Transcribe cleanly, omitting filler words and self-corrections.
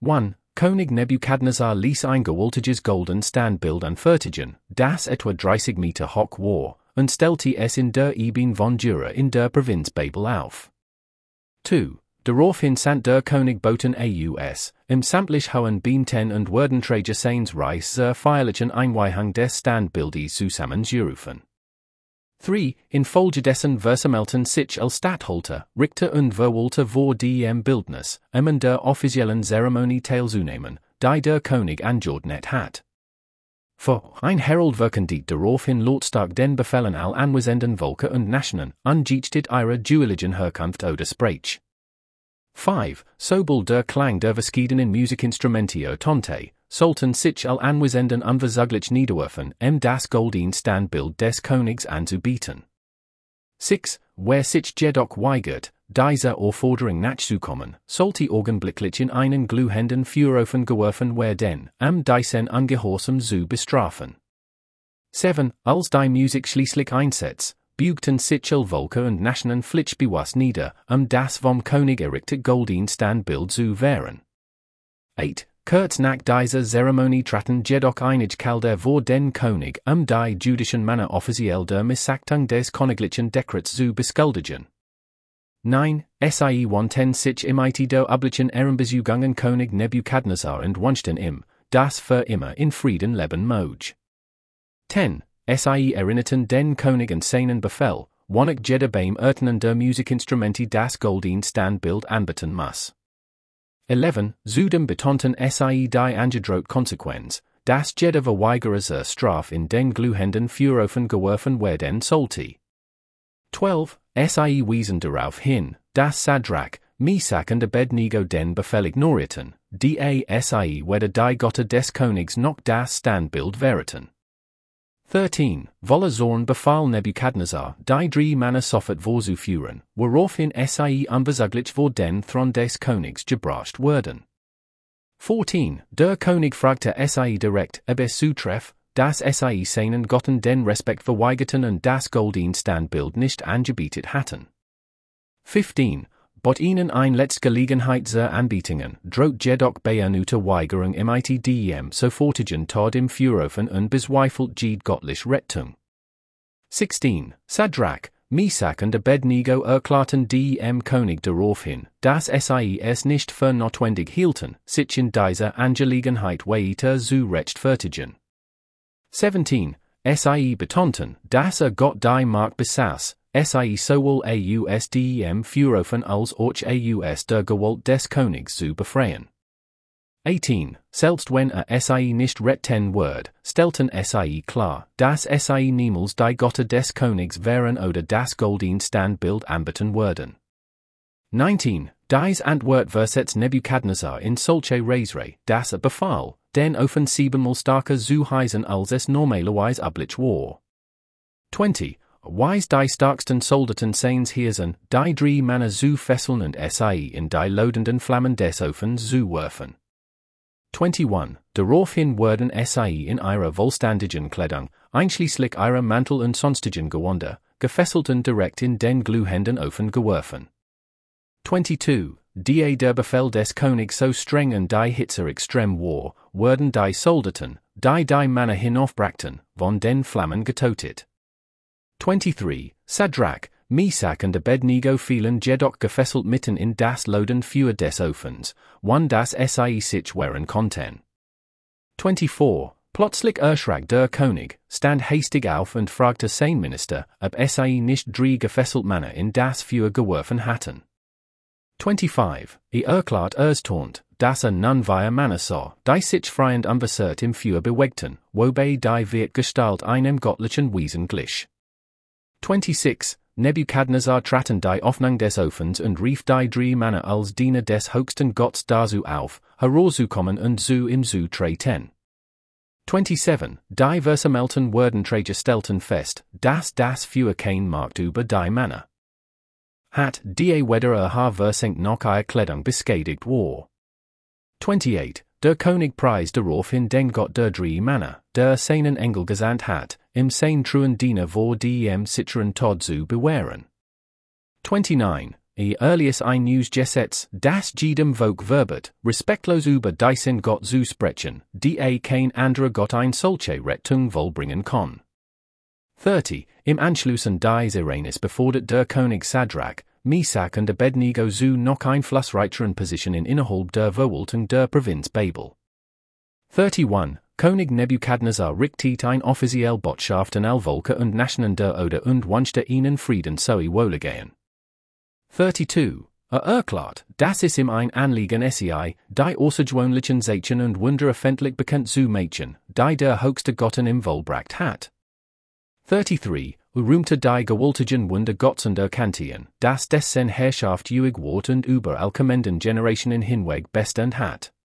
1. König Nebukadnezar ließ ein gewaltiges golden Standbild anfertigen, das etwa 30 Meter hoch war, und stellte es in der Ebene von Dura in der Provinz Babel auf. 2. Daraufhin sant der König Boten aus, im sämtlich hohen Beamten und Würdenträger seines Reichs zur feierlichen Einweihung des Standbildes zusammengerufen. 3. Infolgedessen versammelten sich als Statthalter, Richter und Verwalter vor dem Bildnis, an der offiziellen Zeremonie teilzunehmen, die der König angeordnet hat. 4. Ein Herald verkündigt daraufhin lautstark den Befehlen all anwesenden Volker und Nationen, angesichts ihrer duelligen Herkunft oder Sprache. 5. Sobald der Klang der verschiedenen Musikinstrumente ertönte, sollten sich all anwesenden unverzüglich niederwerfen, das goldene Standbild des Königs anzubieten. 6. Wer sich jedoch weigert, dieser Aufforderung nachzukommen, sollte augenblicklich in einen glühenden Feuerofen geworfen werden, diesen Ungehorsam zu bestrafen. 7. Als die Musik schließlich einsetzt, beugten sich all Volker und Nationen pflichtbewusst nieder, das vom König errichtete goldene Standbild zu wehren. 8. Kurz nach dieser Zeremonie traten jedoch einige Kalder vor den König, die jüdischen Männer offiziell der Missachtung des königlichen Dekrets zu beschuldigen. 9. Sie wandten sich im der üblichen Ehrenbesuchung an König Nebukadnezar und wünschten ihm, dass für immer in Frieden leben möge. 10. Sie erinnerten den König an seinen Befehl, wonach jeder beim Öffnen der Musikinstrumente das goldene Standbild anbieten muss. 11. Zudem betonten sie die angedrohte Konsequenz, dass jeder Verweigerer zur Strafe in den glühenden Feuerofen geworfen werden sollte. 12. Sie wiesen darauf hin, dass Sadrach, Mesach und Abednego den Befehl ignorierten, sie weder die Götter des Königs noch das Standbild wehrten. 13. Voller Zorn befahl Nebukadnezar, die 3 Männer sofort vorzuführen, woraufhin sie unverzüglich vor den Thron des Königs gebracht wurden. 14. Der König fragte sie direkt, ob es zutreffe, dass sie seinen Göttern den Respekt verweigerten und das goldene Standbild nicht angebietet hatten. 15. Bot ihnen ein letzte Gelegenheit zur Anbietungen, droht jedoch beernute Weigerung im dem sofortigen Tod im Feuerofen und bezweifelt jede göttliche Rettung. 16. Sadrach, Mesach und Abednego erklärten dem König daraufhin, dass sie es nicht für notwendig hielten, sich in dieser Angelegenheit weiter zu rechtfertigen. 17. Sie betonten, dass Gott die Macht besaß, sie sowohl aus dem Feuerofen als auch aus der Gewalt des Königs zu befreien. 18. Selbst wenn sie nicht retten wird, stellten sie klar, dass sie niemals die Götter des Königs wären oder das goldene Standbild anbieten würden. 19. Dies Antwort versetzt Nebukadnezar in solche Reisre, dass befahl, den Ofen 7-mal starker zu heißen als es normalerweise üblich war. 20. Wise die starksten Soldaten seines Heeres, die 3 Männer zu fesseln und sie in die lodenden Flammen des Ofens zu werfen. 21. Daraufhin wurden sie in ihrer vollständigen Kleidung, einschließlich ihrer Mantel und sonstigen Gewänder, gefesselt und direkt in den glühenden Ofen geworfen. 22. Der Befehl des Königs so streng und die Hitze extrem war, wurden die Soldaten, die Männer hinaufbrachten, von den Flammen getötet. 23. Sadrach, Mesach und Abednego fielen jedoch gefesselt mitten in das lodende Feuer des Ofens, das sie sich wehren konnten. 24. Plötzlich erschrak der König, stand hastig auf und fragte sein Minister, ob sie nicht 3 gefesselt Männer in das Feuer geworfen hatten. 25. Erklärt erstaunt, dass nun wir Männer sah, die sich frei und unversehrt im Feuer bewegten, wobei die Wirkgestalt einem göttlichen Wesen glich. 26. Nebukadnezar traten die Öffnung des Ofens und rief die 3 Männer als Diener des höchsten Gottes dazu auf, herauszukommen und zu ihm zu treten. 27. Die versammelten Würdenträger stellten fest, dass das Feuer kein Macht über die Männer hat, die weder versenkt noch ihre Kleidung beschädigt war. 28. Der König preist daraufhin den Gott der 3 Männer, der seinen Engel gesandt hat, im sein truen Diener vor dem sicheren Tod zu bewahren. 29. earlies ein News Gesetz, das jedem Volk verbet, respektlos über diesen Gott zu sprechen, da kein anderer Gott ein solche Rettung vollbringen kann. 30. Im Anschluss an dies Iranis befordert der König Sadrach, Mesach und Abednego zu noch einflussreicheren Positionen innerhalb der Verwaltung der Provinz Babel. 31. König Nebukadnezar richtet ein offiziell Botschaft an Volke und Nationen der Oder und wünschte ihnen Frieden sowie Wohlergehen. 32. Erklärt, dass es ihm ein Anliegen sei, die außergewöhnlichen Zeichen und Wunder öffentlich bekannt zu machen, die der höchste Gotten im vollbracht hat. 33. Rühmte die gewaltigen Wunder Gottes und erkannten, dass dessen Herrschaft ewig ward und überall kommenden Generationen hinweg bestand hat.